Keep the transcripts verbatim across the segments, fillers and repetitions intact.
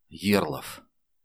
Ерлов.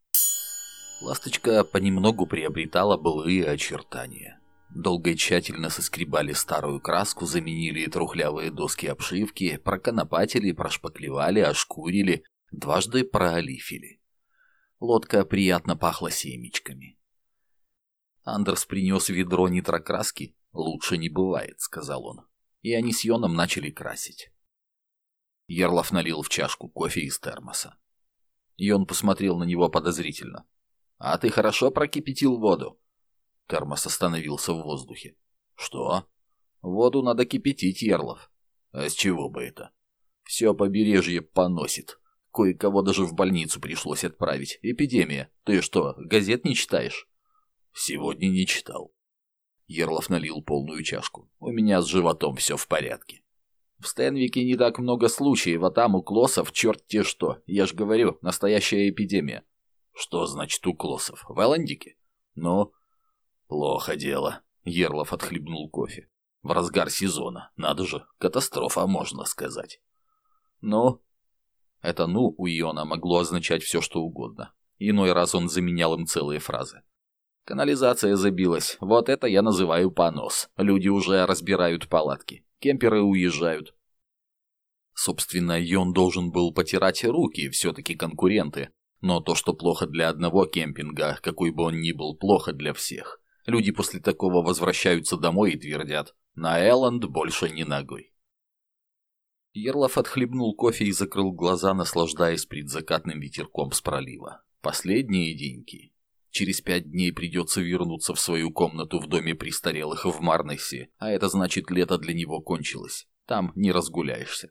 Ласточка понемногу приобретала былые очертания. Долго и тщательно соскребали старую краску, заменили трухлявые доски обшивки, проконопатили, прошпаклевали, ошкурили, дважды проолифили. Лодка приятно пахла семечками. Андерс принес ведро нитрокраски. «Лучше не бывает», — сказал он. И они с Йоном начали красить. Ерлов налил в чашку кофе из термоса. Йон посмотрел на него подозрительно. «А ты хорошо прокипятил воду?» Термос остановился в воздухе. «Что?» «Воду надо кипятить, Ерлов». «А с чего бы это?» «Все побережье поносит. Кое-кого даже в больницу пришлось отправить. Эпидемия. Ты что, газет не читаешь?» «Сегодня не читал». Ерлов налил полную чашку. «У меня с животом все в порядке». «В Стенвике не так много случаев, а там у Клоссов черт-те что. Я ж говорю, настоящая эпидемия». «Что значит у Клоссов? В Элландике?» «Ну?» «Плохо дело». Ерлов отхлебнул кофе. «В разгар сезона. Надо же, катастрофа, можно сказать». «Ну?» Это «ну» у Йона могло означать все, что угодно. Иной раз он заменял им целые фразы. «Канализация забилась. Вот это я называю понос. Люди уже разбирают палатки. Кемперы уезжают». Собственно, Йон должен был потирать руки, все-таки конкуренты. Но то, что плохо для одного кемпинга, какой бы он ни был, плохо для всех. Люди после такого возвращаются домой и твердят: «На Элланд больше ни ногой». Ерлов отхлебнул кофе и закрыл глаза, наслаждаясь предзакатным ветерком с пролива. Последние деньки. Через пять дней придется вернуться в свою комнату в доме престарелых в Марнессе, а это значит, лето для него кончилось. Там не разгуляешься.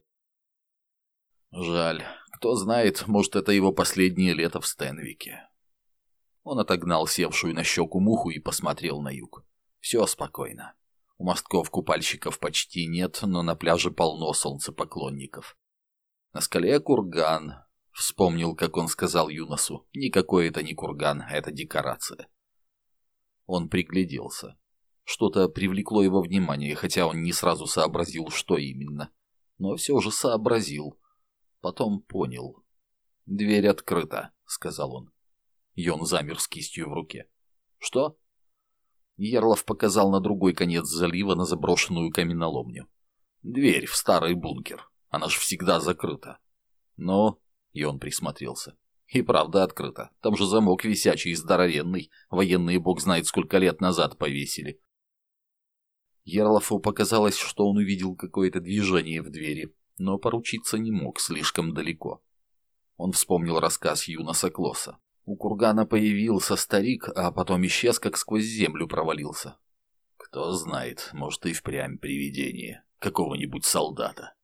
Жаль. Кто знает, может, это его последнее лето в Стенвике. Он отогнал севшую на щеку муху и посмотрел на юг. Все спокойно. У мостков купальщиков почти нет, но на пляже полно солнцепоклонников. На скале курган. Вспомнил, как он сказал Юносу: «Никакой это не курган, это декорация». Он пригляделся. Что-то привлекло его внимание, хотя он не сразу сообразил, что именно. Но все же сообразил. Потом понял. «Дверь открыта», — сказал он. Йон замер с кистью в руке. «Что?» Ерлов показал на другой конец залива, на заброшенную каменоломню. «Дверь в старый бункер. Она ж всегда закрыта». «Ну?» — и он присмотрелся. «И правда открыта. Там же замок висячий и здоровенный. Военные бог знает сколько лет назад повесили». Ерлову показалось, что он увидел какое-то движение в двери, но поручиться не мог, слишком далеко. Он вспомнил рассказ Юноса Клосса. У кургана появился старик, а потом исчез, как сквозь землю провалился. Кто знает, может, и впрямь привидение какого-нибудь солдата.